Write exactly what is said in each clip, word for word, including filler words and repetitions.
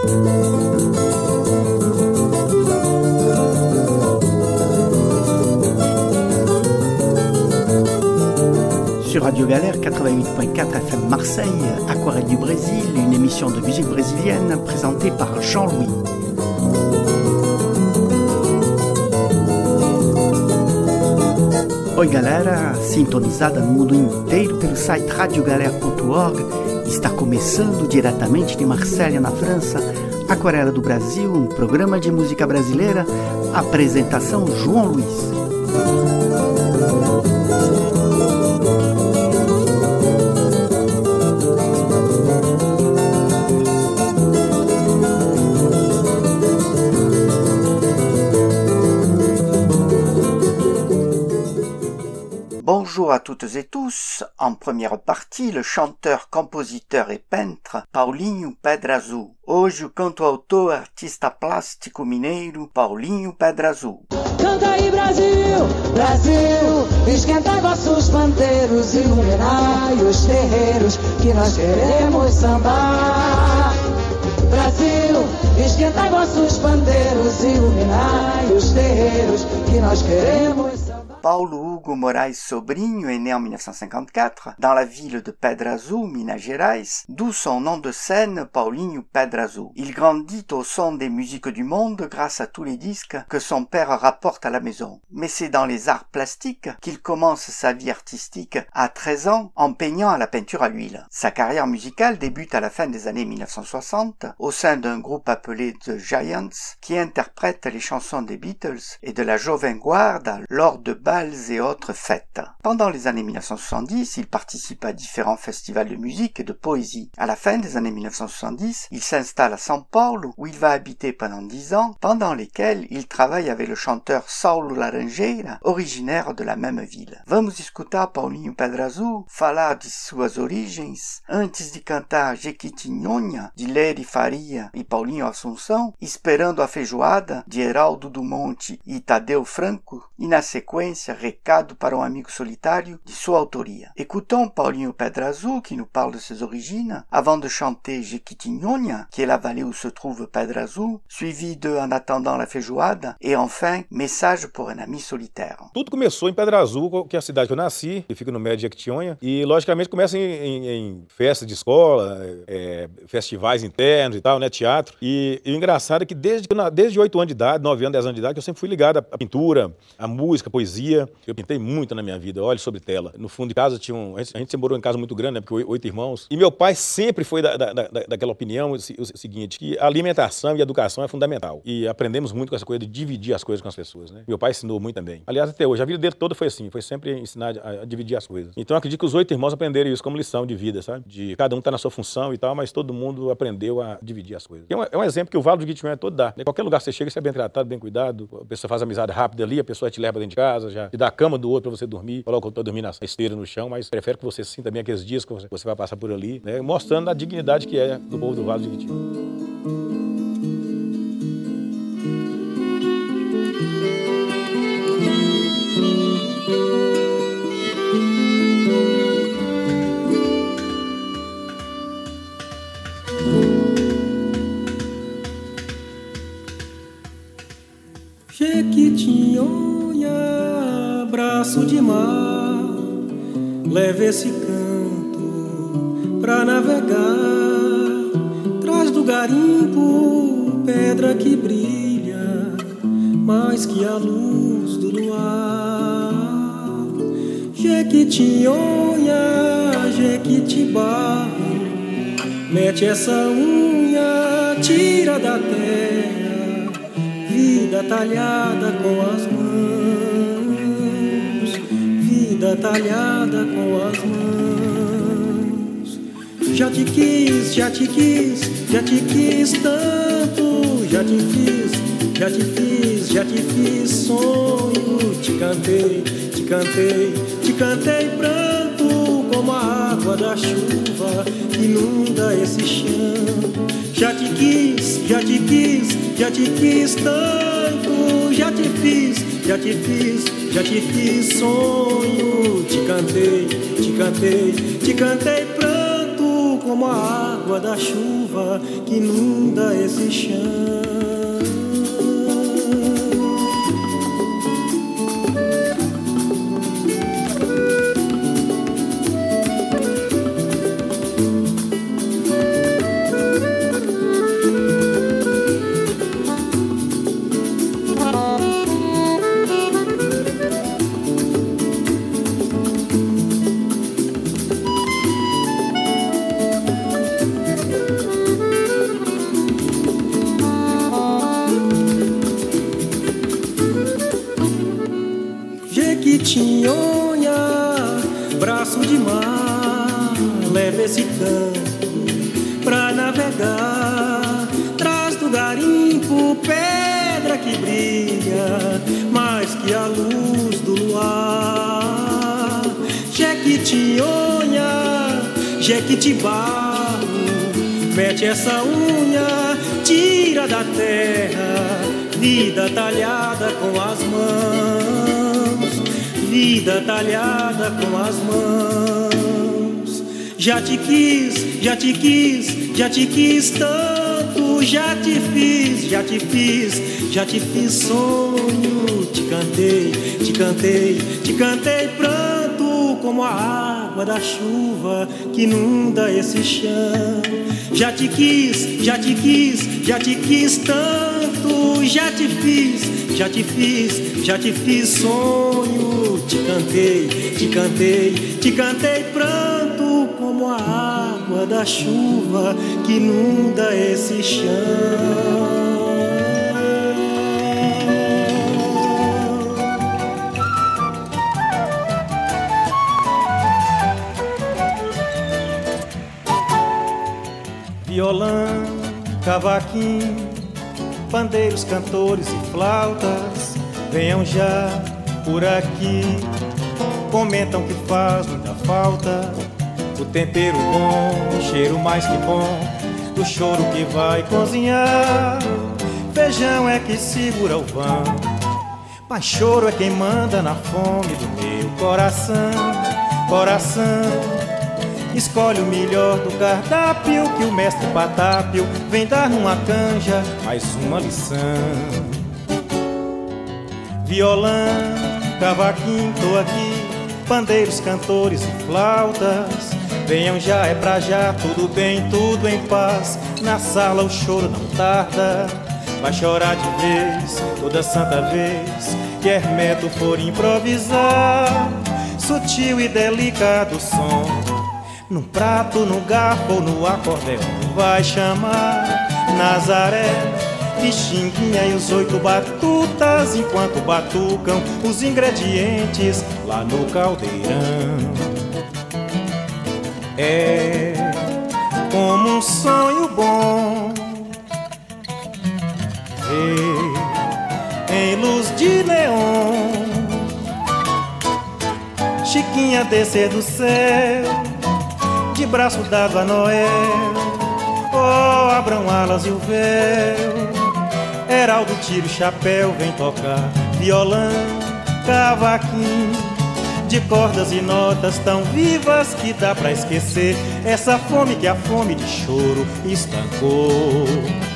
Sur Radio Galère quatre-vingt-huit point quatre F M Marseille, Aquarelle du Brésil, une émission de musique brésilienne présentée par Jean-Louis. Oi galera, sintonizada no mundo inteiro pelo site radio galera ponto org, está começando diretamente de Marselha, na França, Aquarela do Brasil, um programa de música brasileira, apresentação João Luiz. Bonjour à toutes et tous. En première partie, le chanteur, compositeur et peintre Paulinho Pedrazu. Hoje o canto-autor, artista plástico mineiro Paulinho Pedrazu. Canta aí Brasil, Brasil, esquenta vossos pandeiros, iluminai os terreiros que nós queremos sambar. Brasil, esquenta vossos pandeiros, iluminai os terreiros que nós queremos sambar. Paulo Hugo Moraes Sobrinho est né en dix-neuf cent cinquante-quatre dans la ville de Pedrazu, Minas Gerais, d'où son nom de scène Paulinho Pedrazu. Il grandit au son des musiques du monde grâce à tous les disques que son père rapporte à la maison. Mais c'est dans les arts plastiques qu'il commence sa vie artistique à treize ans en peignant à la peinture à l'huile. Sa carrière musicale débute à la fin des années dix-neuf cent soixante au sein d'un groupe appelé The Giants qui interprète les chansons des Beatles et de la Jovem Guarda lors de balles et autres fêtes. Pendant les années dix-neuf cent soixante-dix, il participe à différents festivals de musique et de poésie. À la fin des années dix-neuf cent soixante-dix, il s'installe à São Paulo où il va habiter pendant dix ans, pendant lesquels il travaille avec le chanteur Saulo Laranjeira, originaire de la même ville. Vamos escutar Paulinho Pedrazu falar de suas origens antes de cantar Jequitinhonha, de Léry Faria e Paulinho Assunção, Esperando a Feijoada, de Heraldo do Monte e Tadeu Franco, e na sequência Recado para um amigo solitário, de sua autoria. Écoutons Paulinho Pedrazu qui nous parle de ses origines, avant de chanter Jequitinhonha, qui est la vallée où se trouve Pedrazu, suivi de En attendant la feijoada, et enfin Message pour un ami solitaire. Tudo começou em Pedrazu, que é a cidade que eu nasci, que fica no meio de Jequitinhonha, e logicamente começa em, em, em festas de escola, é, festivais internos e tal, né, teatro, e, e o engraçado é que desde, desde oito anos de idade, nove anos, dez anos de idade, eu sempre fui ligado à pintura, à música, à poesia. Eu pintei muito na minha vida, olho sobre tela. No fundo de casa tinha um... A gente sempre morou em casa muito grande, né? Porque oito irmãos. E meu pai sempre foi da, da, da, daquela opinião, o, o seguinte, que a alimentação e a educação é fundamental. E aprendemos muito com essa coisa de dividir as coisas com as pessoas, né? Meu pai ensinou muito também. Aliás, até hoje, a vida dele toda foi assim, foi sempre ensinar a, a dividir as coisas. Então eu acredito que os oito irmãos aprenderam isso como lição de vida, sabe? De cada um tá na sua função e tal, mas todo mundo aprendeu a dividir as coisas. É um, é um exemplo que o Vale do Jequitinhonha todo dá. Em qualquer lugar que você chega, você é bem tratado, bem cuidado, a pessoa faz amizade rápida ali, a pessoa te leva dentro de casa, já te dá a cama do outro pra você dormir, coloca o outro pra dormir na esteira no chão, mas prefere que você sinta bem aqueles dias que você, você vai passar por ali, né? Mostrando a dignidade que é do povo do Vale do Jequitinhonha. Jequitinhonha, braço de mar, leve esse canto pra navegar. Traz do garimpo pedra que brilha mais que a luz do luar. Jequitinhonha, Jequitibá, mete essa unha, tira da terra vida talhada com as mãos, vida talhada com as mãos. Já te quis, já te quis, já te quis tanto, já te fiz, já te fiz, já te fiz sonho. Te cantei, te cantei, te cantei pranto como a água da chuva que inunda esse chão. Já te quis, já te quis, já te quis tanto, já te fiz, já te fiz, já te fiz sonho. Te cantei, te cantei, te cantei pranto como a água água da chuva que inunda esse chão. Jequitinhonha, braço de mar, leva esse canto pra navegar. Traz do garimpo pedra que brilha mais que a luz do luar. Jequitinhonha, jequitibarro, mete essa unha, tira da terra vida talhada com as mãos, vida talhada com as mãos. Já te quis, já te quis, já te quis tanto, já te fiz, já te fiz, já te fiz sonho. Te cantei, te cantei, te cantei pranto como a água da chuva que inunda esse chão. Já te quis, já te quis, já te quis tanto, já te fiz, já te fiz, já te fiz sonho. Te cantei, te cantei, te cantei pranto como a água da chuva que inunda esse chão. Violão, cavaquinho, pandeiros, cantores e flautas, venham já por aqui. Comentam que faz muita falta o tempero bom, o cheiro mais que bom do choro que vai cozinhar. Feijão é que segura o vão, mas choro é quem manda na fome do meu coração. Coração, escolhe o melhor do cardápio que o mestre Patápio vem dar numa canja mais uma lição. Violão, cavaquinho, tô aqui, pandeiros, cantores e flautas, venham já, é pra já, tudo bem, tudo em paz. Na sala o choro não tarda, vai chorar de vez, toda santa vez que Hermeto for improvisar. Sutil e delicado som, num prato, no garfo ou no acordeão, vai chamar Nazaré, Pixinguinha e os oito batutas, enquanto batucam os ingredientes lá no caldeirão. É como um sonho bom ver em luz de neon Chiquinha descer do céu, de braço dado a Noel. Oh, abram alas e o véu, Heraldo tira o chapéu, vem tocar violão, cavaquinho, de cordas e notas tão vivas que dá pra esquecer essa fome que a fome de choro estancou.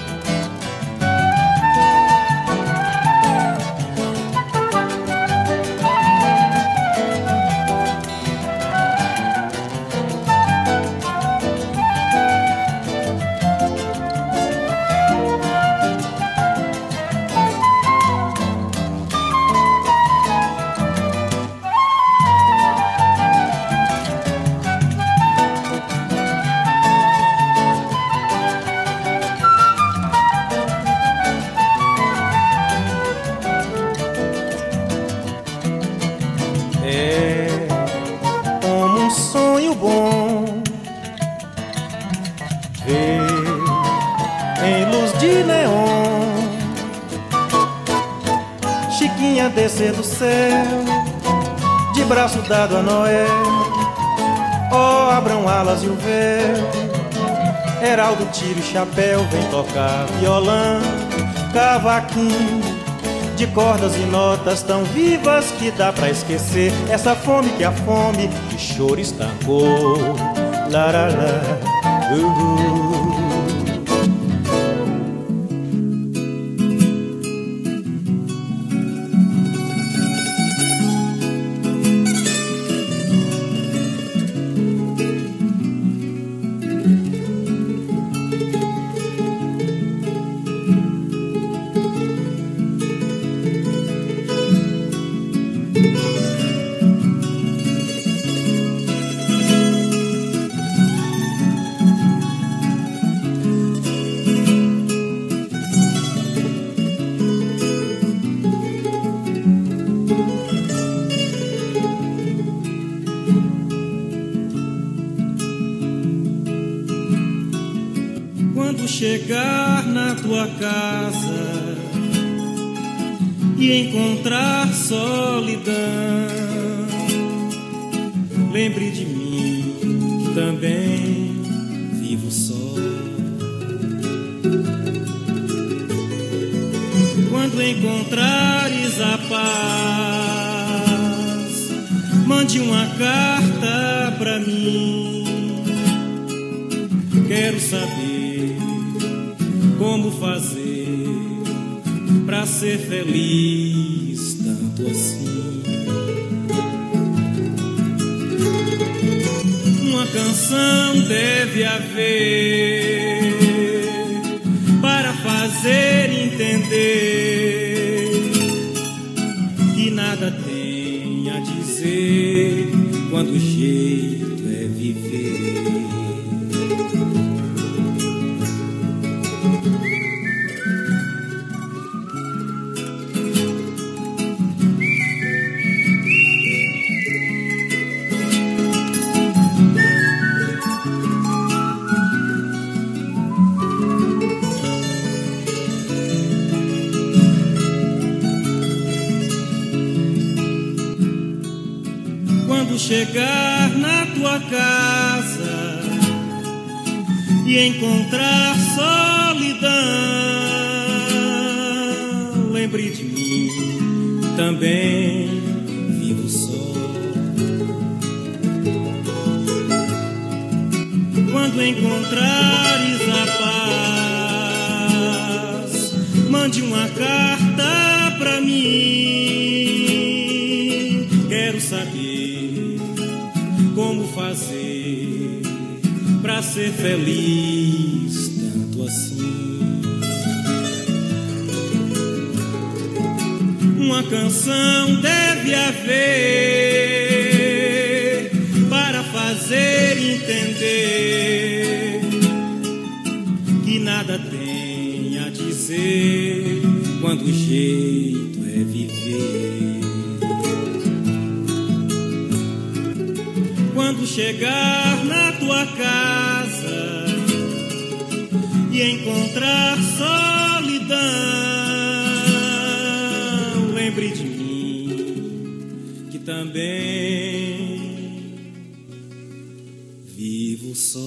Descer do céu, de braço dado a Noel. Oh, abram alas e o véu, Heraldo tira o chapéu, vem tocar violão, cavaquinho, de cordas e notas tão vivas que dá pra esquecer essa fome que a fome de choro estancou. Larará. Chegar na tua casa e encontrar solidão, lembre de mim que também vivo só. Quando encontrares a paz, mande uma carta pra mim. Quero saber como fazer pra ser feliz tanto assim. Uma canção deve haver para fazer entender que nada tem a dizer quando o jeito é viver. Chegar na tua casa e encontrar solidão, lembre de mim, também vivo só. Quando encontrares a paz, mande uma carta pra mim. Quero saber como fazer pra ser feliz tanto assim. Uma canção deve haver para fazer entender que nada tem a dizer quando o jeito é viver. Quando chegar na tua casa e encontrar solidão, lembre de mim que também vivo só.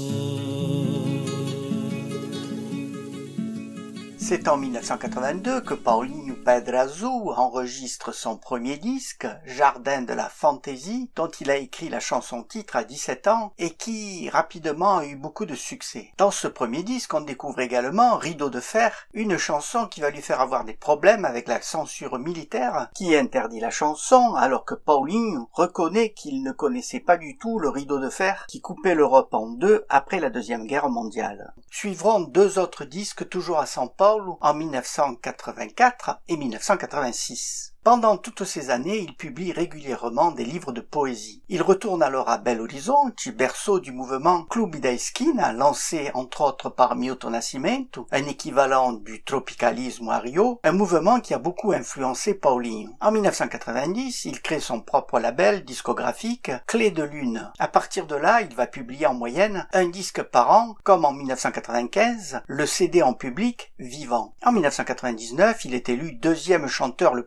C'est en mille neuf cent quatre-vingt-deux que Paulinho Pedrazzo enregistre son premier disque, Jardin de la Fantaisie, dont il a écrit la chanson-titre à dix-sept ans et qui, rapidement, a eu beaucoup de succès. Dans ce premier disque, on découvre également Rideau de fer, une chanson qui va lui faire avoir des problèmes avec la censure militaire, qui interdit la chanson, alors que Paulinho reconnaît qu'il ne connaissait pas du tout le rideau de fer qui coupait l'Europe en deux après la Deuxième Guerre mondiale. Suivront deux autres disques toujours à São Paulo, en mille neuf cent quatre-vingt-quatre et mille neuf cent quatre-vingt-six. Pendant toutes ces années, il publie régulièrement des livres de poésie. Il retourne alors à Belo Horizonte, berceau du mouvement Clube da Esquina, lancé entre autres par Milton Nascimento, un équivalent du tropicalisme à Rio, un mouvement qui a beaucoup influencé Paulinho. En mille neuf cent quatre-vingt-dix, il crée son propre label discographique, Clé de Lune. À partir de là, il va publier en moyenne un disque par an, comme en mille neuf cent quatre-vingt-quinze, le C D en public, Vivant. En mille neuf cent quatre-vingt-dix-neuf, il est élu deuxième chanteur le plus connu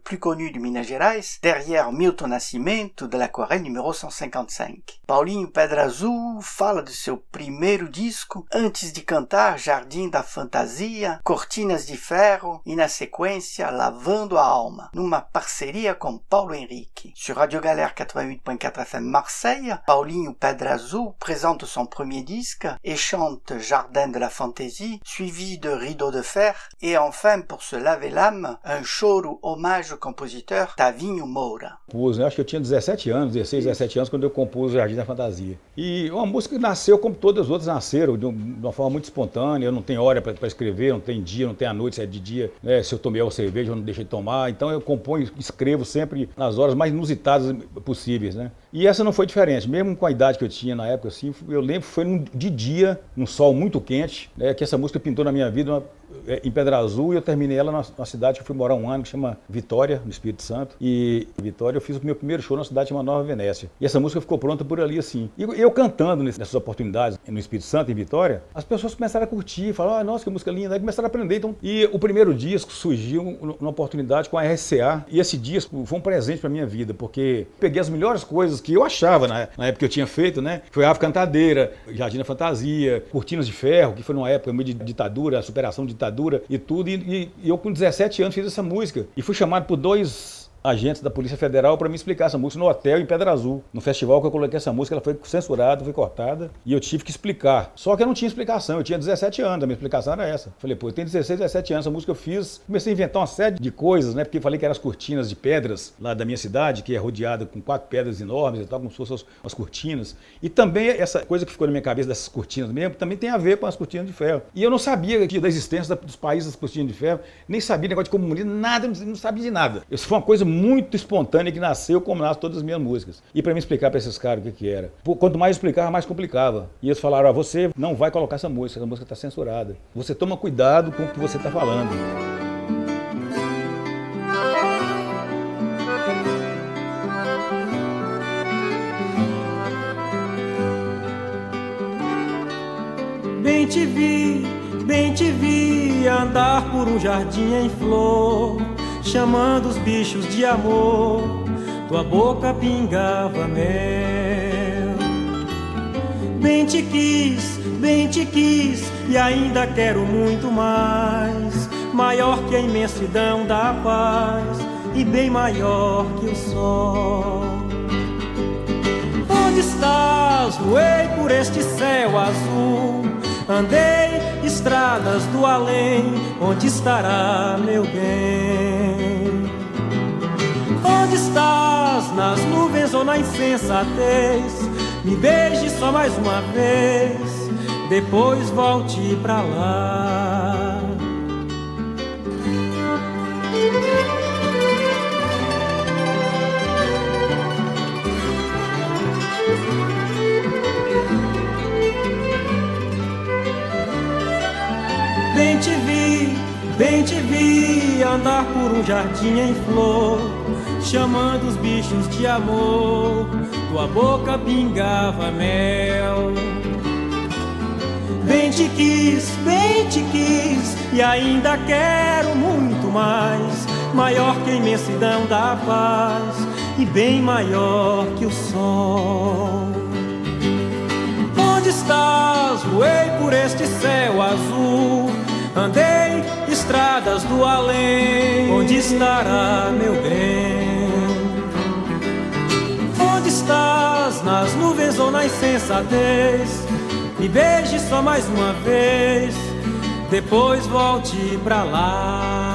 connu de Minas Gerais, derrière Milton Nascimento de l'Aquarelle número cento e cinquenta e cinco. Paulinho Pedra Azul fala do seu primeiro disco, antes de cantar Jardim da Fantasia, Cortinas de Ferro e, na sequência, Lavando a Alma, numa parceria com Paulo Henrique. Sur Radio Galère quatre-vingt-huit point quatre F M Marseille, Paulinho Pedra Azul présente son premier disque et chante Jardin de la Fantaisie, suivi de Rideau de Fer, et enfin, pour se laver l'âme, un choro hommage au compositeur Tavinho Moura. Compus, né? Acho que eu tinha dezessete anos, dezesseis, dezessete anos, quando eu compus o Jardim da Fantasia. E uma música que nasceu como todas as outras nasceram, de uma forma muito espontânea. Eu não tenho hora para escrever, não tem dia, não tem a noite, se é de dia, né? Se eu tomei uma cerveja, eu não deixo de tomar. Então eu componho, escrevo sempre nas horas mais inusitadas possíveis, né? E essa não foi diferente, mesmo com a idade que eu tinha na época, assim, eu lembro que foi num, de dia, num sol muito quente, né, que essa música pintou na minha vida uma, é, em Pedra Azul, e eu terminei ela numa cidade que eu fui morar um ano, que chama Vitória, no Espírito Santo. E em Vitória eu fiz o meu primeiro show numa cidade chamada Nova Venécia. E essa música ficou pronta por ali, assim. E eu cantando nessas oportunidades no Espírito Santo, em Vitória, as pessoas começaram a curtir, falaram, ah, nossa, que música linda, aí começaram a aprender. Então, e o primeiro disco surgiu numa oportunidade com a R C A, e esse disco foi um presente para minha vida, porque peguei as melhores coisas que eu achava na, na época que eu tinha feito, né? Foi a Cantadeira, Jardim da Fantasia, Cortinas de Ferro, que foi numa época meio de ditadura, superação de ditadura e tudo. E, e, e eu com dezessete anos fiz essa música e fui chamado por dois agentes da Polícia Federal para me explicar essa música no hotel em Pedra Azul. No festival que eu coloquei essa música, ela foi censurada, foi cortada e eu tive que explicar. Só que eu não tinha explicação, eu tinha dezessete anos, a minha explicação era essa. Falei, pô, eu tenho dezesseis, dezessete anos, essa música eu fiz, comecei a inventar uma série de coisas, né? Porque falei que eram as cortinas de pedras lá da minha cidade, que é rodeada com quatro pedras enormes e tal, como se fossem as cortinas. E também essa coisa que ficou na minha cabeça dessas cortinas mesmo, também tem a ver com as cortinas de ferro. E eu não sabia da existência dos países das cortinas de ferro, nem sabia negócio de comunismo, nada, não sabia de nada. Isso foi uma coisa muito espontânea que nasceu como nasce todas as minhas músicas. E para me explicar para esses caras o que que era. Quanto mais eu explicava, mais complicava. E eles falaram, ah, você não vai colocar essa música, essa música está censurada. Você toma cuidado com o que você está falando. Bem te vi, bem te vi andar por um jardim em flor, chamando os bichos de amor, tua boca pingava mel. Bem te quis, bem te quis, e ainda quero muito mais, maior que a imensidão da paz, e bem maior que o sol. Onde estás? Voei por este céu azul, andei estradas do além, onde estará meu bem? Onde estás? Nas nuvens ou na insensatez? Me beije só mais uma vez, depois volte pra lá. Bem te vi, bem te vi andar por um jardim em flor, chamando os bichos de amor, tua boca pingava mel. Bem te quis, bem te quis, e ainda quero muito mais, maior que a imensidão da paz, e bem maior que o sol. Onde estás? Voei por este céu azul, andei estradas do além, onde estará meu bem? Onde estás? Nas nuvens ou na insensatez? Me beije só mais uma vez, depois volte pra lá.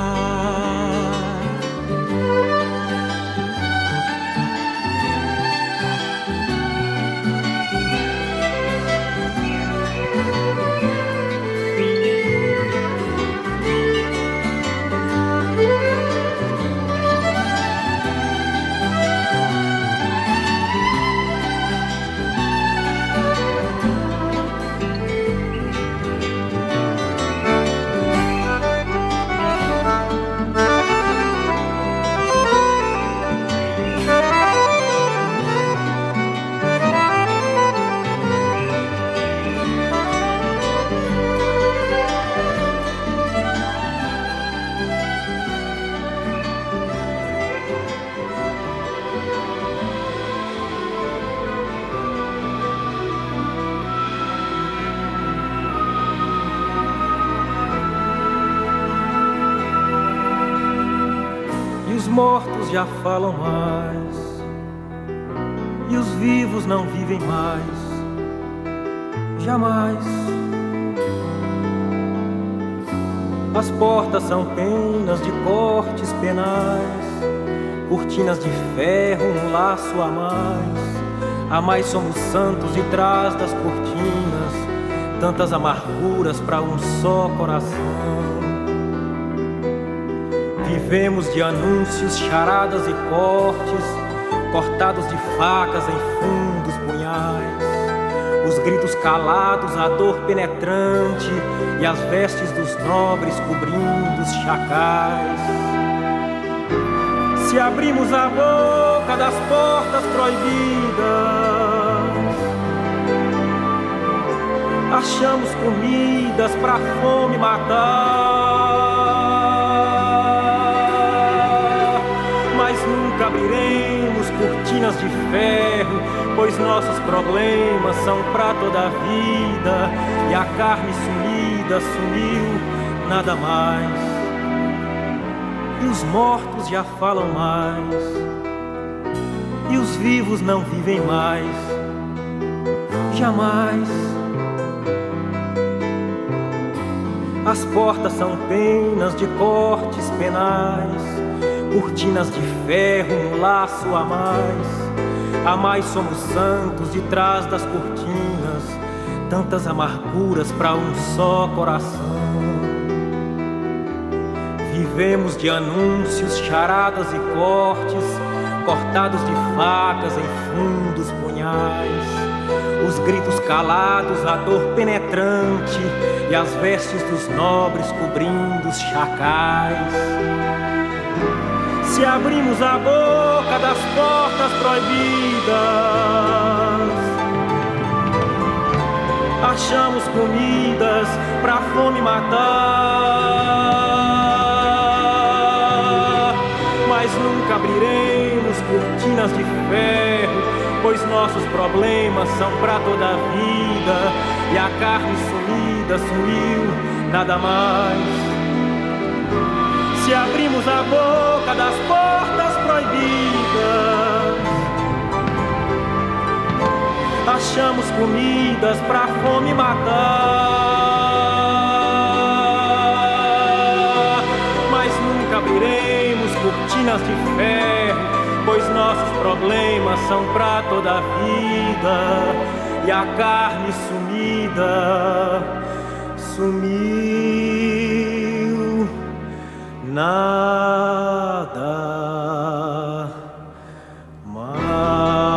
mortos já falam mais, e os vivos não vivem mais, jamais. As portas são penas de cortes penais, cortinas de ferro, um laço a mais. A mais somos santos de trás das cortinas, tantas amarguras para um só coração. Vivemos de anúncios, charadas e cortes, cortados de facas em fundos punhais. Os gritos calados, a dor penetrante e as vestes dos nobres cobrindo os chacais. Se abrimos a boca das portas proibidas, achamos comidas pra fome matar. Mas nunca abriremos cortinas de ferro, pois nossos problemas são pra toda a vida. E a carne sumida sumiu, nada mais. E os mortos já falam mais, e os vivos não vivem mais, jamais. As portas são penas de cortes penais, cortinas de ferro, um laço a mais. A mais somos santos de trás das cortinas, tantas amarguras para um só coração. Vivemos de anúncios, charadas e cortes, cortados de facas em fundos punhais. Os gritos calados, a dor penetrante e as vestes dos nobres cobrindo os chacais. Se abrimos a boca das portas proibidas, achamos comidas pra fome matar. Mas nunca abriremos cortinas de ferro, pois nossos problemas são pra toda a vida. E a carne sumida sumiu, nada mais. Se abrimos a boca das portas proibidas, achamos comidas pra fome matar. Mas nunca abriremos cortinas de ferro, pois nossos problemas são pra toda a vida. E a carne sumida sumiu, nada mais.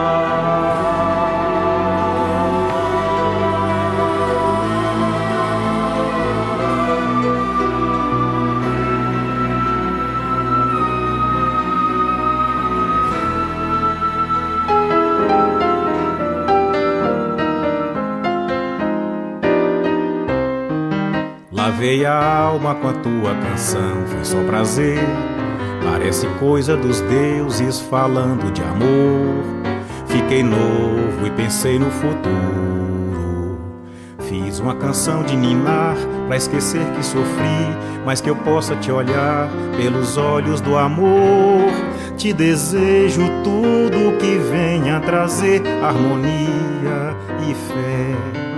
Lavei a alma com a tua canção, foi só prazer. Parece coisa dos deuses falando de amor. Fiquei novo e pensei no futuro. Fiz uma canção de ninar pra esquecer que sofri, mas que eu possa te olhar pelos olhos do amor. Te desejo tudo que venha trazer harmonia e fé.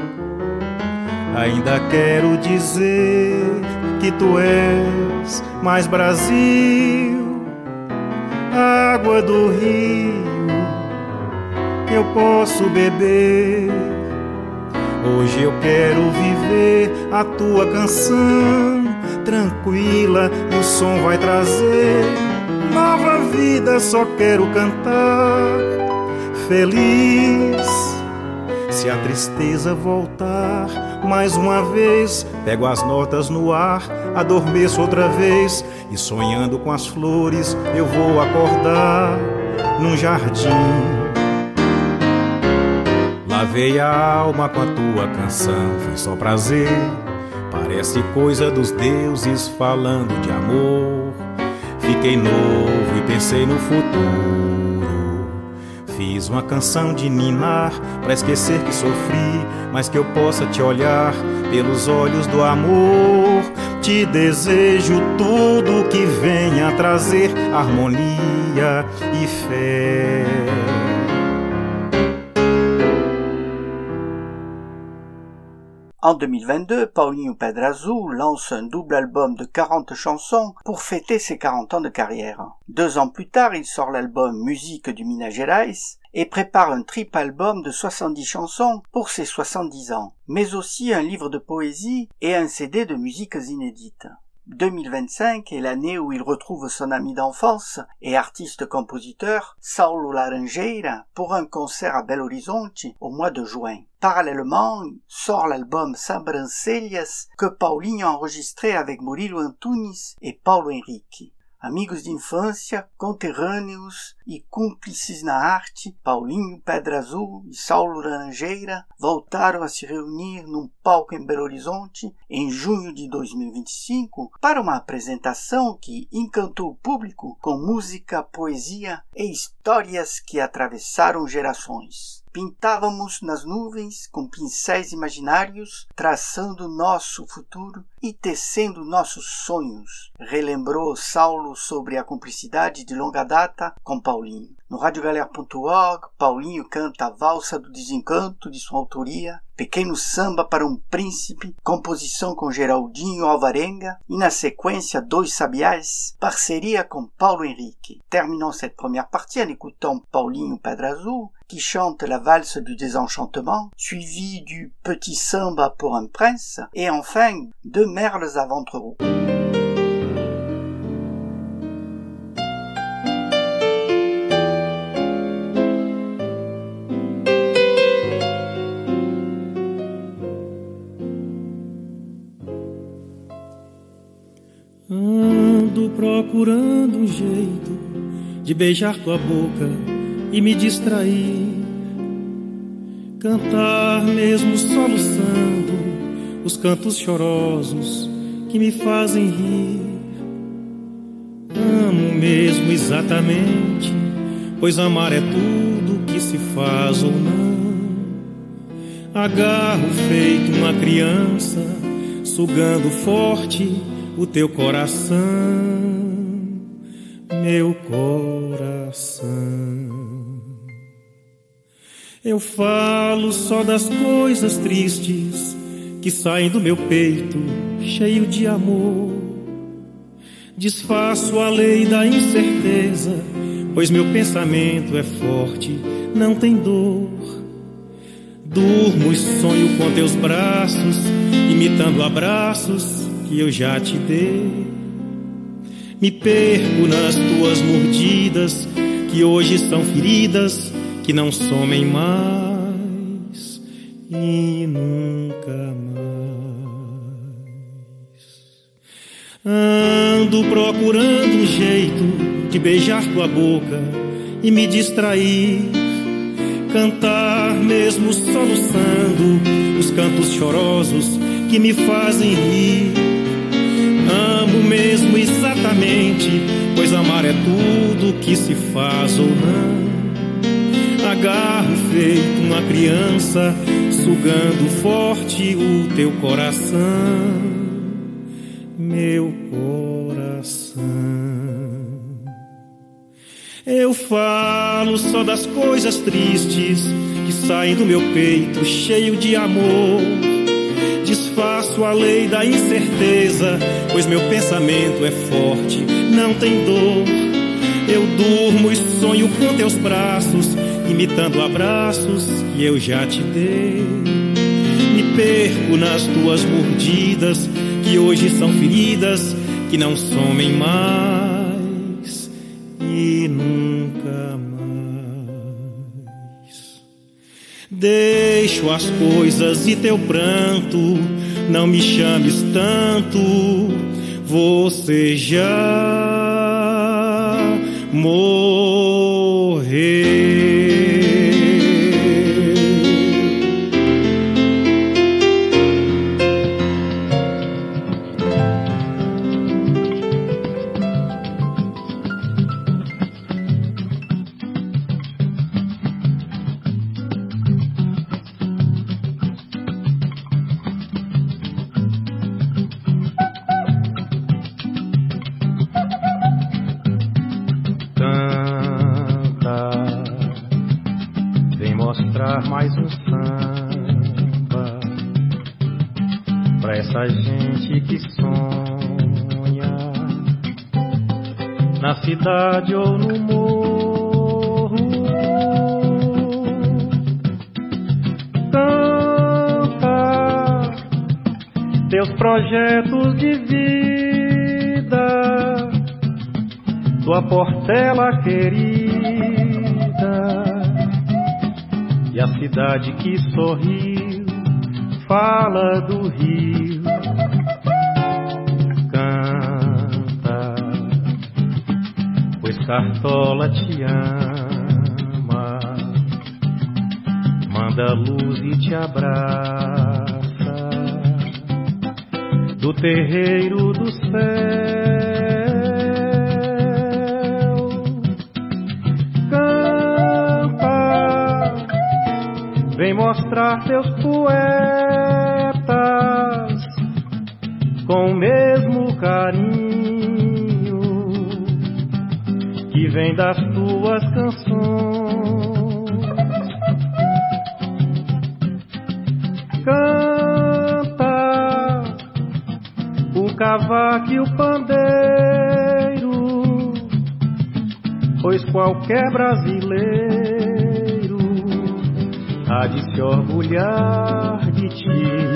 Ainda quero dizer que tu és mais Brasil, água do rio que eu posso beber. Hoje eu quero viver a tua canção tranquila, e o som vai trazer nova vida. Só quero cantar feliz. Se a tristeza voltar mais uma vez, pego as notas no ar, adormeço outra vez, e sonhando com as flores eu vou acordar num jardim. Lavei a alma com a tua canção, foi só prazer. Parece coisa dos deuses falando de amor. Fiquei novo e pensei no futuro. Fiz uma canção de ninar pra esquecer que sofri, mas que eu possa te olhar pelos olhos do amor. te desejo tudo que venha trazer harmonia e fé. En deux mille vingt-deux, Paulinho Pederazou lance un double album de quarante chansons pour fêter ses quarante ans de carrière. Deux ans plus tard, il sort l'album Musique du Minas Gerais et prépare un triple album de soixante-dix chansons pour ses soixante-dix ans, mais aussi un livre de poésie et un C D de musiques inédites. deux mille vingt-cinq est l'année où il retrouve son ami d'enfance et artiste-compositeur Saulo Laranjeira pour un concert à Belo Horizonte au mois de juin. Parallèlement, sort l'album Sobrancelhas que Paulinho a enregistré avec Murilo Antunes et Paulo Henrique. Amigos de infância, conterrâneos e cúmplices na arte, Paulinho Pederazou e Saulo Laranjeira voltaram a se reunir num palco em Belo Horizonte em junho de dois mil e vinte e cinco para uma apresentação que encantou o público com música, poesia e histórias que atravessaram gerações. Pintávamos nas nuvens com pincéis imaginários, traçando nosso futuro e tecendo nossos sonhos, relembrou Saulo sobre a cumplicidade de longa data com Paulinho. No radiogalera ponto org, Paulinho canta a Valsa do Desencanto de sua autoria, Pequeno Samba para um Príncipe, composição com Geraldinho Alvarenga, e na sequência Dois Sabiás, parceria com Paulo Henrique. Terminons cette première partie en écoutant Paulinho Pederazou, qui chante la valse du désenchantement, suivi du Petit Samba pour un prince, et enfin Deux merles à ventre roux. Ando procurando um jeito de beijar tua boca e me distrair, cantar mesmo soluçando os cantos chorosos que me fazem rir. Amo mesmo exatamente, pois amar é tudo que se faz ou não. Agarro feito uma criança, sugando forte o teu coração, meu coração. Eu falo só das coisas tristes que saem do meu peito, cheio de amor. Desfaço a lei da incerteza, pois meu pensamento é forte, não tem dor. Durmo e sonho com teus braços, imitando abraços que eu já te dei. Me perco nas tuas mordidas, que hoje são feridas que não somem mais e nunca mais. Ando procurando um jeito de beijar tua boca e me distrair, cantar mesmo soluçando os cantos chorosos que me fazem rir. Amo mesmo exatamente, pois amar é tudo que se faz ou não. Agarro feito uma criança, sugando forte o teu coração, meu coração. Eu falo só das coisas tristes que saem do meu peito, cheio de amor. Desfaço a lei da incerteza, pois meu pensamento é forte, não tem dor. Eu durmo e sonho com teus braços, imitando abraços que eu já te dei. Me perco nas tuas mordidas, que hoje são feridas que não somem mais e nunca mais. Deixo as coisas e teu pranto, não me chames tanto, você já morreu. gente que sonha na cidade ou no morro, canta teus projetos de vida, tua portela querida, e a cidade que sorriu fala do rio. Canta, pois Cartola te ama, manda luz e te abraça do terreiro do céu. Vem mostrar teus poetas com o mesmo carinho que vem das tuas canções. Canta o cavaco e o pandeiro, pois qualquer brasileiro há de se orgulhar de ti.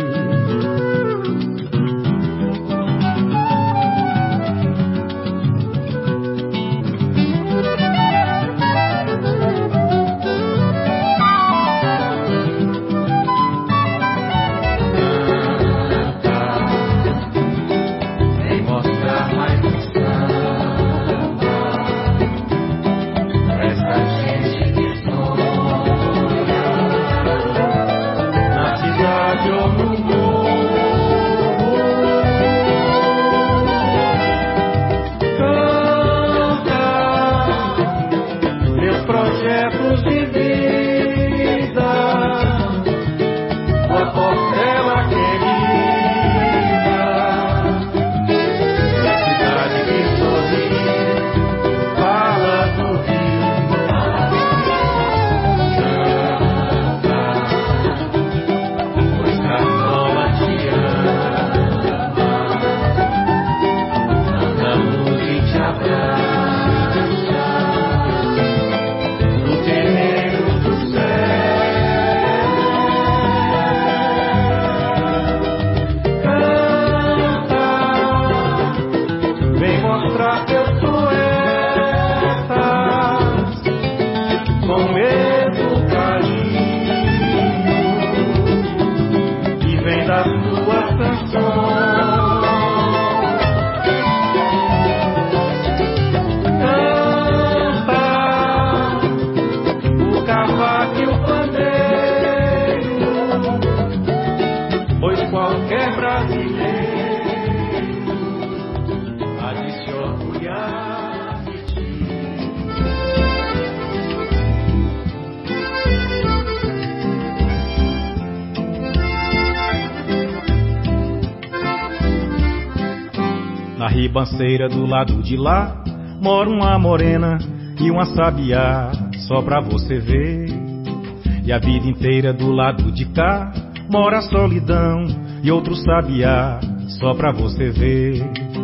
Ribanceira do lado de lá mora uma morena e uma sabiá, só pra você ver. E a vida inteira do lado de cá mora a solidão e outro sabiá, só pra você ver.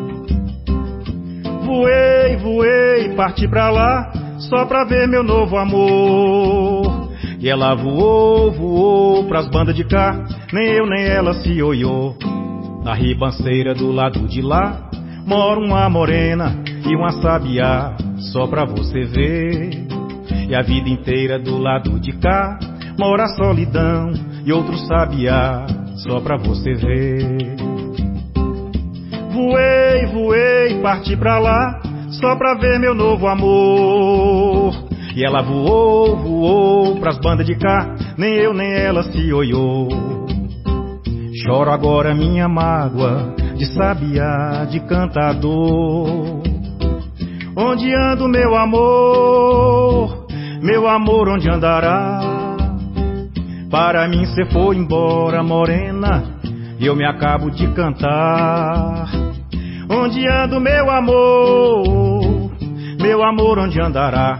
Voei, voei, parti pra lá só pra ver meu novo amor. E ela voou, voou pras bandas de cá, nem eu nem ela se olhou. Na ribanceira do lado de lá mora uma morena e uma sabiá, só pra você ver. E a vida inteira do lado de cá mora a solidão e outro sabiá, só pra você ver. Voei, voei, parti pra lá só pra ver meu novo amor. E ela voou, voou pras bandas de cá, nem eu nem ela se olhou. Choro agora minha mágoa de sabiá, de cantador. Onde anda meu amor, meu amor, onde andará? Para mim cê foi embora, morena, e eu me acabo de cantar. Onde anda meu amor, meu amor, onde andará?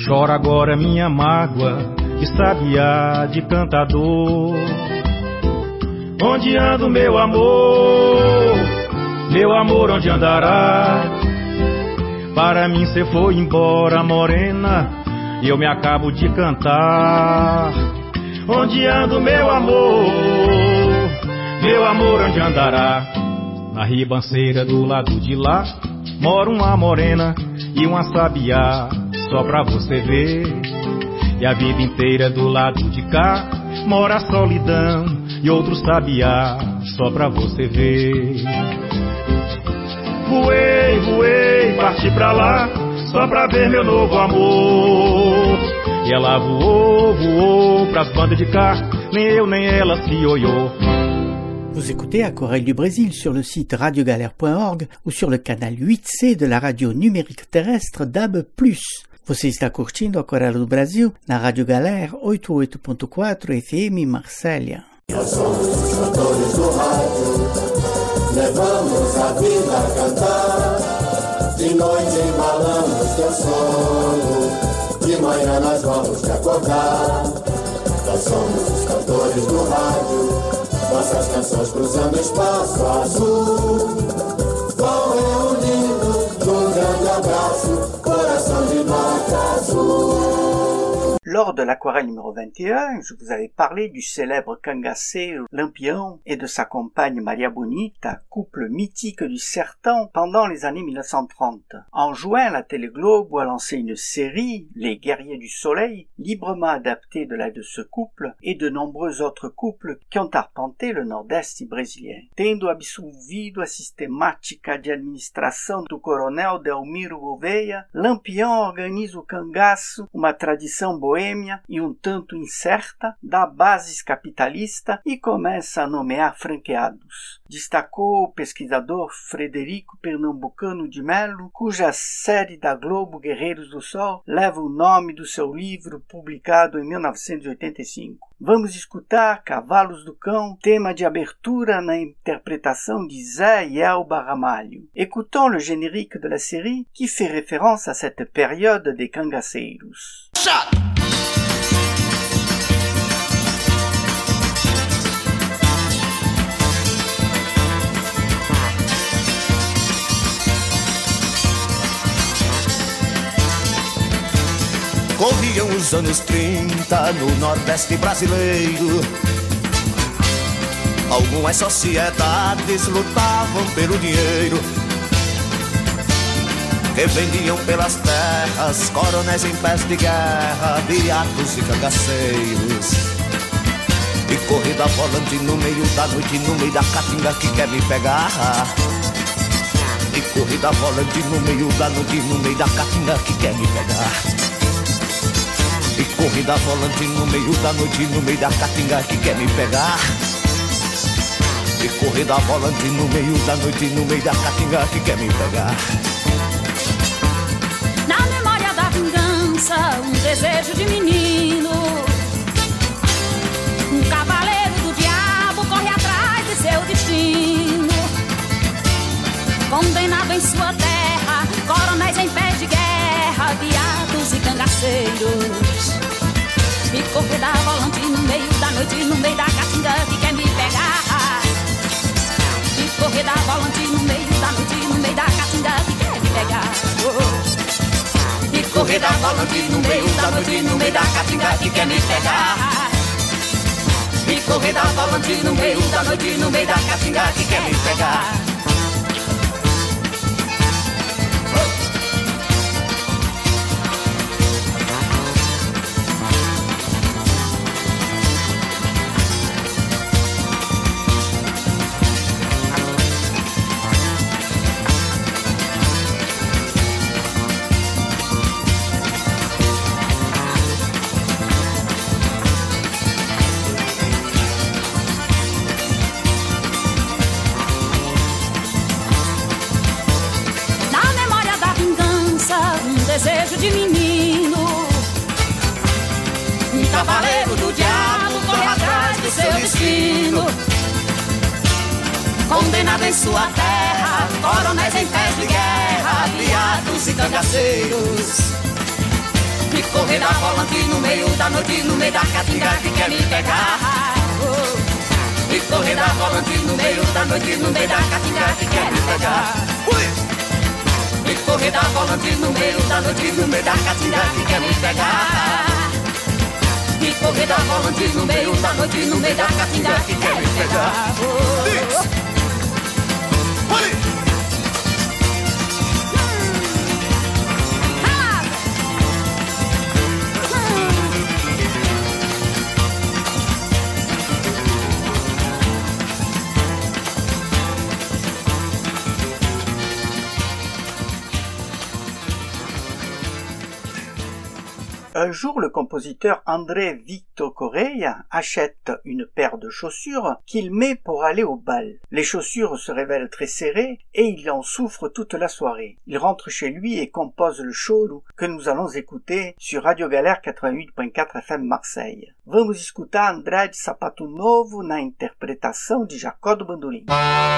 Chora agora minha mágoa, que sabiá de cantador. Onde anda o meu amor? Meu amor, onde andará? Para mim cê foi embora, morena, e eu me acabo de cantar. Onde anda o meu amor? Meu amor, onde andará? Na ribanceira do lado de lá mora uma morena e uma sabiá, só pra você ver. E a vida inteira do lado de cá mora a solidão e outro sabiá, só pra você ver. Voei, voei, parti pra lá, só pra ver meu novo amor. E ela voou, voou pras bandas de cá, nem eu nem ela se olhou. Vous écoutez Aquarelle du Brésil sur le site radio galère point org ou sur le canal huit C de la radio numérique terrestre D A B plus. Você está curtindo Aquarelle do Brasil na Rádio Galera oitenta e oito ponto quatro F M Marsella. Nós somos os cantores do rádio, levamos a vida a cantar. De noite embalamos teu sono, de manhã nós vamos te acordar. Nós somos os cantores do rádio, nossas canções cruzando o espaço azul. Vão reunindo num grande abraço, coração de nota azul. Lors de l'aquarelle numéro vingt et un, je vous avais parlé du célèbre cangaceiro Lampião et de sa compagne Maria Bonita, couple mythique du Sertão pendant les années mille neuf cent trente. En juin, la Télé Globo a lancé une série, Les Guerriers du Soleil, librement adaptée de la vie de ce couple et de nombreux autres couples qui ont arpenté le nord-est brésilien. Tendo absorvido a sistemática de administração do coronel Delmiro Gouveia, Lampião organiza o cangaço, uma tradição boêmia e um tanto incerta da bases capitalista e começa a nomear franqueados. Destacou o pesquisador Frederico Pernambucano de Melo, cuja série da Globo Guerreiros do Sol leva o nome do seu livro publicado em mille neuf cent quatre-vingt-cinq. Vamos escutar Cavalos do Cão, tema de abertura na interprétation de Zé e Elba Ramalho. Écoutons le générique de la série qui fait référence à cette période des cangaceiros. Shot! Corriam os anos trinta no Nordeste brasileiro. Algumas sociedades lutavam pelo dinheiro, revendiam pelas terras coronéis em pés de guerra, beatos e cangaceiros. E corrida volante no meio da noite, no meio da caatinga que quer me pegar. E corrida volante no meio da noite, no meio da caatinga que quer me pegar. E corrida volante no meio da noite, no meio da caatinga que quer me pegar. E corrida volante no meio da noite, no meio da caatinga que quer me pegar. Na memória da vingança, um desejo de menino. Um cavaleiro do diabo corre atrás de seu destino. Condenado em sua terra, coronéis em pés de guerra, viados e cangaceiros. E corrida volante no meio da noite, no meio da caatinga que quer me pegar. E corrida volante no meio da noite, no meio da caatinga que quer me pegar. Oh. E corrida volante no meio da noite, no meio da caatinga que quer me pegar. E corrida volante no meio da noite, no meio da caatinga que quer me pegar. Desejo de menino, um cavaleiro do diabo corre atrás do seu destino. Condenado em sua terra, coronéis em pés de guerra, aliados e cangaceiros. E correr da volante no meio da noite, no meio da caatinga que quer me pegar. Oh. E correr da volante no meio da noite, no meio da caatinga que quer me pegar. Ui. E correr da volante no meio da noite, no meio da caatinga que quer me pegar. E correr da volante no meio da noite, no meio da caatinga que quer me pegar. Oh. Un jour, le compositeur André Victor Correia achète une paire de chaussures qu'il met pour aller au bal. Les chaussures se révèlent très serrées et il en souffre toute la soirée. Il rentre chez lui et compose le choro que nous allons écouter sur Radio Galère quatre-vingt-huit point quatre F M Marseille. Vamos escutar André de Sapato Novo na interpretação de Jacó do Bandolim.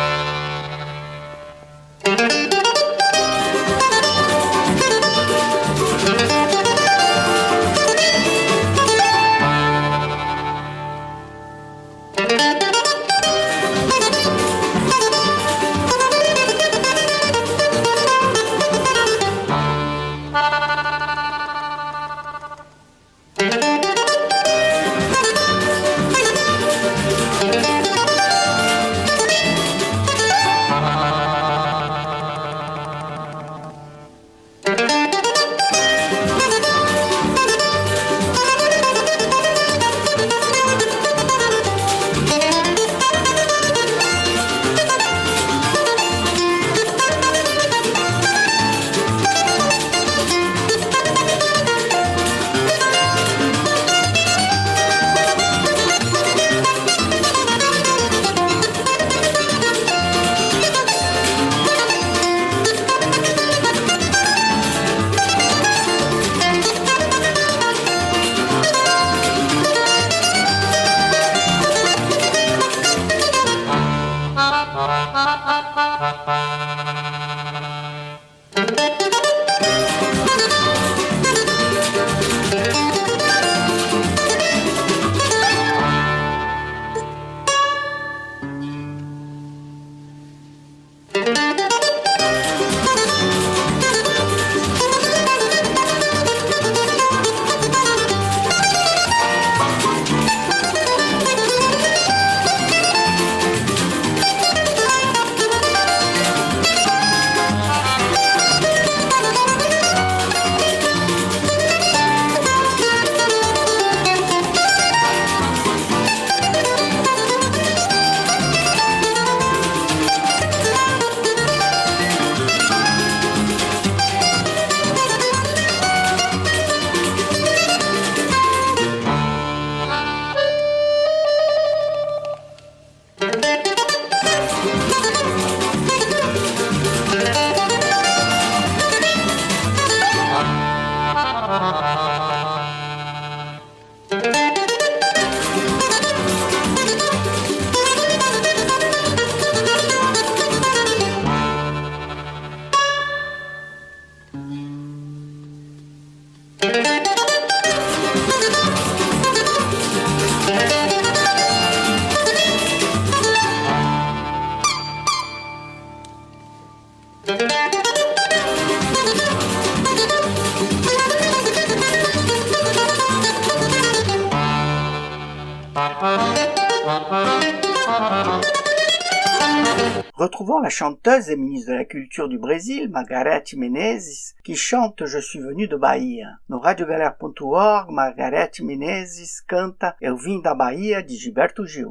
Retrouvons la chanteuse et ministre de la Culture du Brésil, Margareth Menezes, qui chante « Je suis venu de Bahia ». No radiogalera ponto org, Margareth Menezes canta « Eu vim da Bahia » de Gilberto Gil.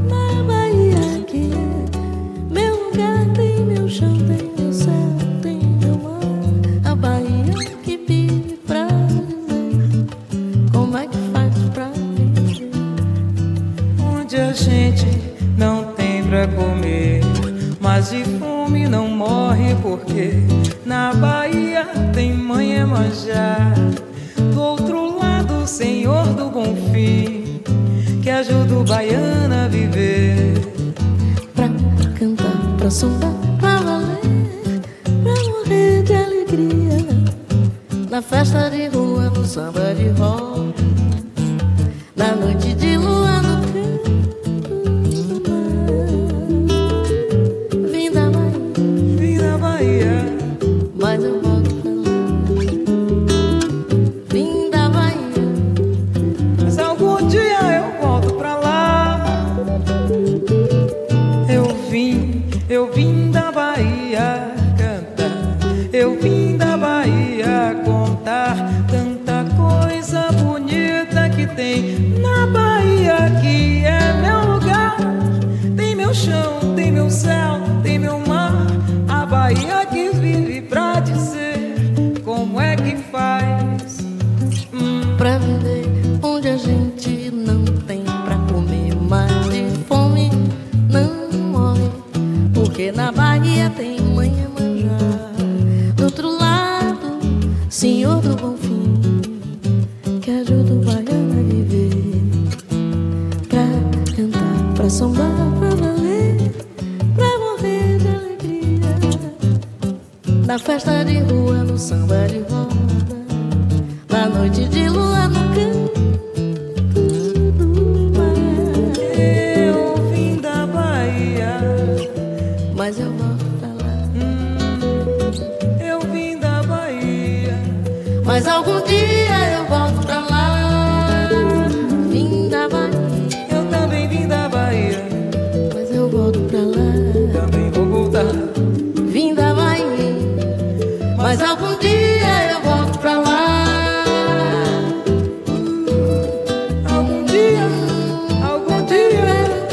Meu lugar tem meu chão, tem meu céu, tem onde a gente não tem pra comer, mas de fome não morre porque na Bahia tem mãe Iemanjá. Do outro lado o Senhor do Bonfim, que ajuda o baiano a viver. Pra cantar, pra sombar, pra valer, pra morrer de alegria, na festa de rua, no samba de roda, na noite de lua no canto do mar. Vim da Bahia, vim da Bahia, mas eu volto pra lá. Vim da Bahia, mas algum dia eu volto pra lá. Eu vim, eu vim da Bahia cantar, eu vim da Bahia contar tanta coisa bonita que tem na Bahia, que é meu lugar. Tem meu chão, tem meu céu, tem meu mar. A Bahia que vive pra dizer como é que faz hum. Pra viver onde a gente não tem pra comer, mas de fome não morre, porque na Bahia tem mãe Iemanjá. Do outro lado, Senhor do Bonfim, que ajuda o baiano a viver. Pra cantar, pra sombar, pra valer, pra morrer de alegria, na festa de rua, no samba de roda, na noite de lua no canto do mar. Eu vim da Bahia, mas eu volto pra lá. hum, Eu vim da Bahia, mas algum dia eu volto pra lá. Vim da Bahia, eu também vim da Bahia, mas eu volto pra lá. também vou voltar. Vim da Bahia, mas algum dia eu volto pra lá. Algum dia, algum dia,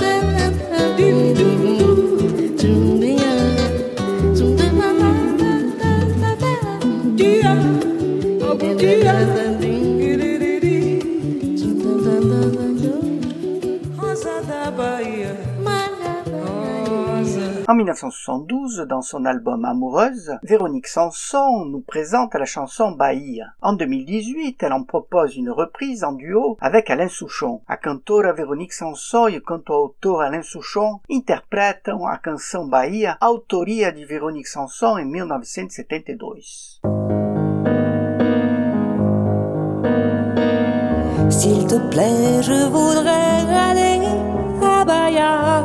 dia, algum dia, Rosa da Bahia, Rosa. En mille neuf cent soixante-douze, dans son album Amoureuse, Véronique Sanson nous présente la chanson Bahia. En deux mille dix-huit, elle en propose une reprise en duo avec Alain Souchon. A cantora Véronique Sanson e o cantautor Alain Souchon interpretam a canção Bahia, autoria de Véronique Sanson em mille neuf cent soixante-douze. S'il te plaît, je voudrais aller à Bahia.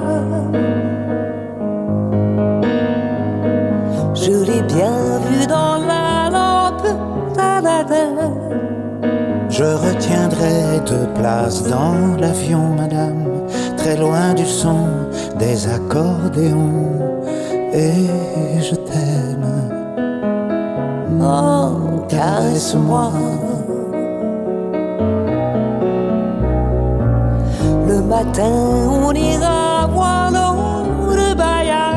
Je l'ai bien vu dans la lampe, ta, ta, ta. Je retiendrai deux places dans l'avion, madame, très loin du son des accordéons. Et je t'aime. Oh, caresse-moi. Le matin, on ira voir l'eau de Bahia.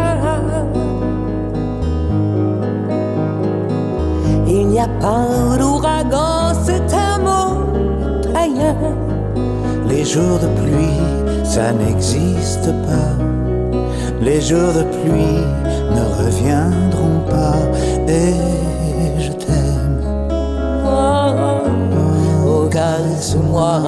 Il n'y a pas d'ouragan, c'est un mot païen. Les jours de pluie, ça n'existe pas. Les jours de pluie ne reviendront pas. Et je t'aime. Oh, oh, oh, caresse-moi.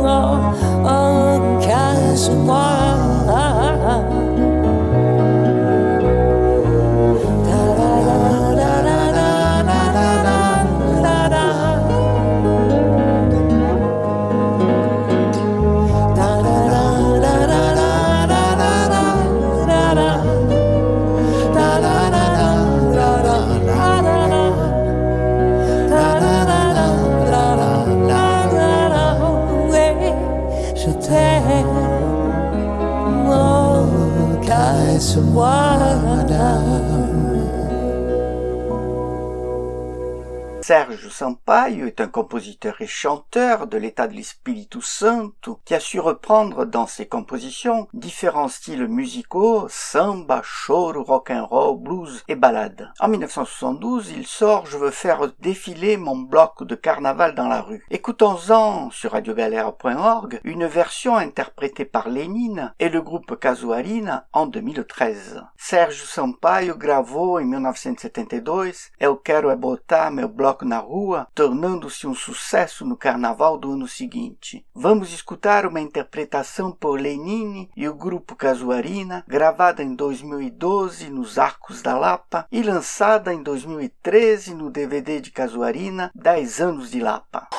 Sérgio Sampaio est un compositeur et chanteur de l'état de l'Espírito Santo qui a su reprendre dans ses compositions différents styles musicaux, samba, choro, rock'n'roll, blues et ballade. En dix-neuf cent soixante-douze, il sort « Je veux faire défiler mon bloc de carnaval dans la rue ». Écoutons-en sur radio galère point org une version interprétée par Lénine et le groupe Casuarina en deux mille treize. Sérgio Sampaio gravou em mil novecentos e setenta e dois Eu Quero É Botar Meu Bloco na Rua, tornando-se um sucesso no carnaval do ano seguinte. Vamos escutar uma interpretação por Lénine e o grupo Casuarina, gravada em dois mil e doze nos Arcos da Lapa e lançada em dois mil e treze no D V D de Casuarina, dez anos de Lapa.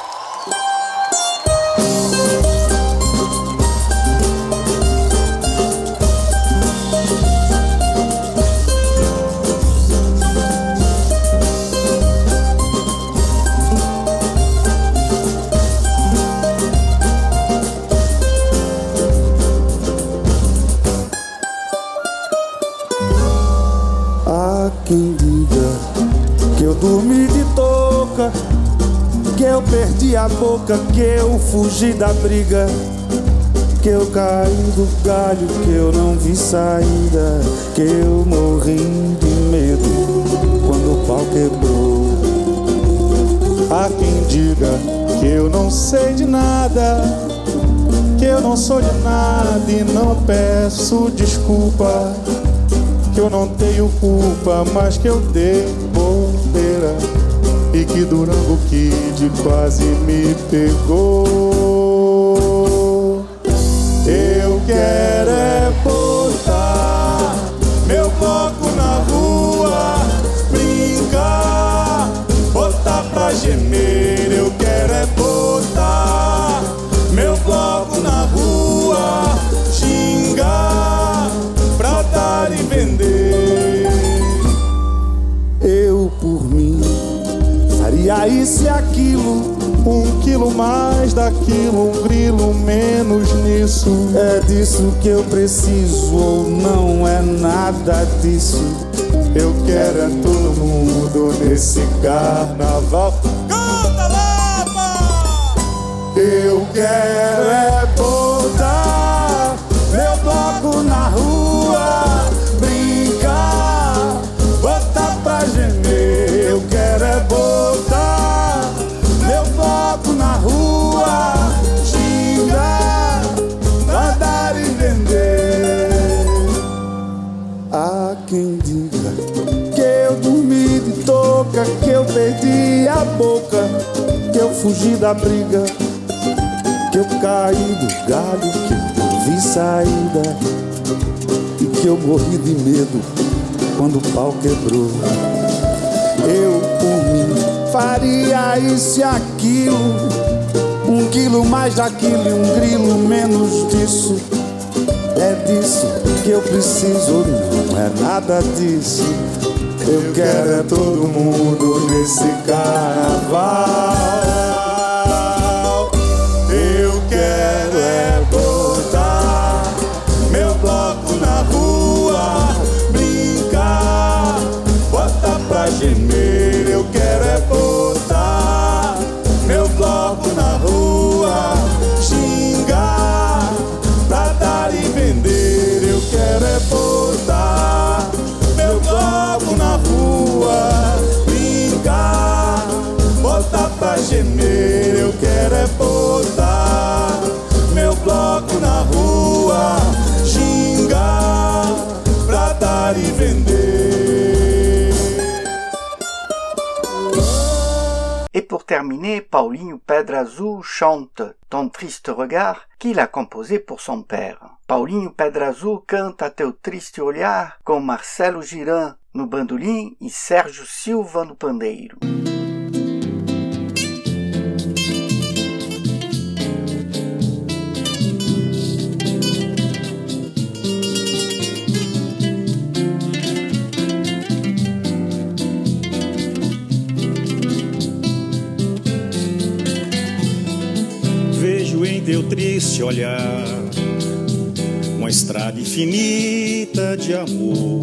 Quem diga que eu dormi de touca, que eu perdi a boca, que eu fugi da briga, que eu caí do galho, que eu não vi saída, que eu morri de medo quando o pau quebrou. Há quem diga que eu não sei de nada, que eu não sou de nada e não peço desculpa, que eu não tenho culpa, mas que eu dei bobeira e que Durango Kid quase me pegou. Eu quero é botar meu bloco na rua, brincar, botar pra gemer. Eu quero é botar meu bloco na rua, xingar, pra dar e vender. Eu por mim faria isso e aquilo, um quilo mais daquilo, um grilo menos nisso. É disso que eu preciso ou não é nada disso? Eu quero é todo mundo nesse carnaval. Canta, Lapa! Eu quero é botar meu bloco na rua, brincar, botar pra gemer. Eu quero é botar meu bloco na rua, xingar, mandar e vender. Há quem diga que eu dormi de touca, que eu perdi a boca, que eu fugi da briga, que eu caí do galho, que eu não vi saída e que eu morri de medo quando o pau quebrou. Eu por mim faria isso e aquilo, um quilo mais daquilo e um grilo menos disso. É disso que eu preciso, não é nada disso. Eu quero é todo mundo nesse carnaval. Eu quero é botar meu bloco na rua, brincar, botar pra gemer. Eu quero é botar meu bloco na rua, xingar, pra dar e vender. Eu quero é botar meu bloco na rua, brincar, botar pra gemer. terminer, Paulinho Pedra Azul chante Ton triste regard, qu'il a composé pour son père. Paulinho Pedra Azul canta Teu triste olhar com Marcelo Girã no bandolim e Sérgio Silva no pandeiro. Teu triste olhar, uma estrada infinita de amor,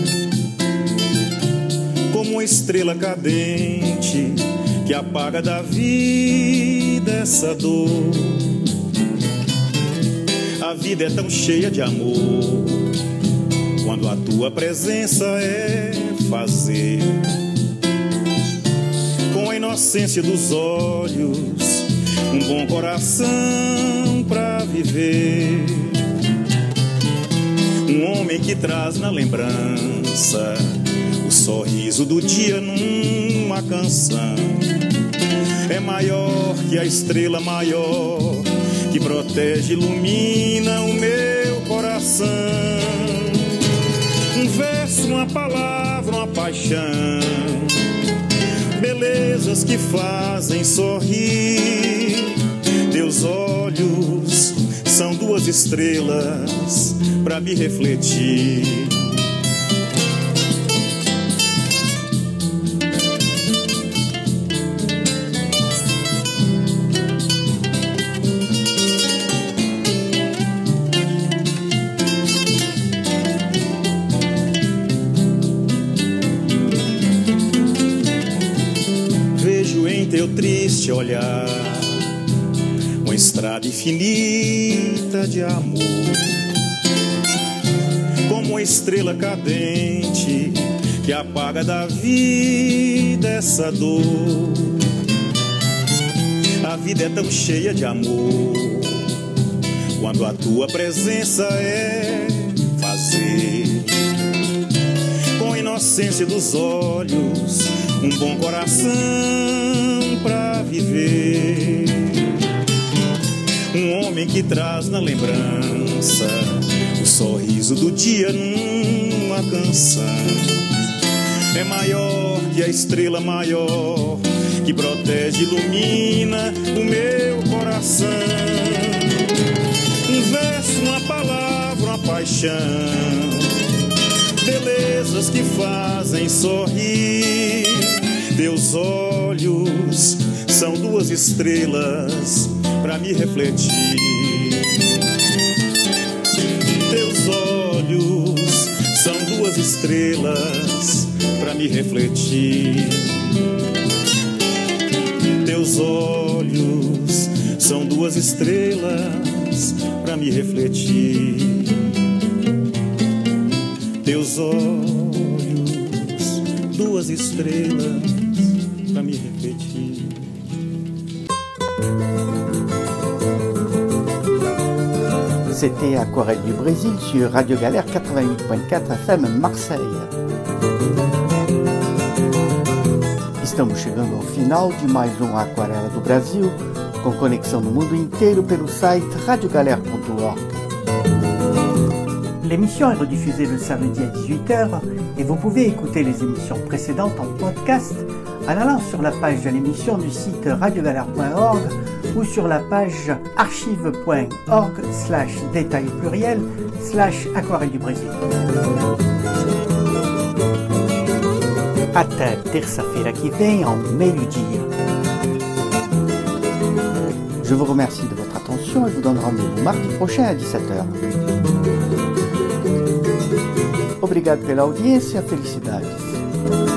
como uma estrela cadente que apaga da vida essa dor. A vida é tão cheia de amor, quando a tua presença é fazer, com a inocência dos olhos, um bom coração pra viver. Um homem que traz na lembrança o sorriso do dia numa canção. É maior que a estrela maior que protege e ilumina o meu coração. Um verso, uma palavra, uma paixão, belezas que fazem sorrir. Teus olhos são duas estrelas pra me refletir. Vejo em teu triste olhar uma estrada infinita de amor, como uma estrela cadente que apaga da vida essa dor. A vida é tão cheia de amor, quando a tua presença é fazer, com a inocência dos olhos, um bom coração pra viver. Um homem que traz na lembrança o sorriso do dia numa canção. É maior que a estrela maior que protege e ilumina o meu coração. Um verso, uma palavra, uma paixão, belezas que fazem sorrir. Teus olhos são duas estrelas pra me refletir. Teus olhos são duas estrelas pra me refletir. Teus olhos são duas estrelas pra me refletir. Teus olhos, duas estrelas pra me refletir. C'était Aquarelle du Brésil sur Radio Galère quatre-vingt-huit point quatre F M Marseille. Estamos chegando ao final de mais um Aquarela do Brasil, com conexão no mundo inteiro pelo site radio galère point org. L'émission est rediffusée le samedi à dix-huit heures et vous pouvez écouter les émissions précédentes en podcast en allant sur la page de l'émission du site radio galère point org ou sur la page archive point org slash détail pluriel slash aquarelle du Brésil. Até terça-feira que vem, ao meio-dia. Je vous remercie de votre attention et vous donne rendez-vous mardi prochain à dix-sept heures. Obrigado pela audiência, felicidades.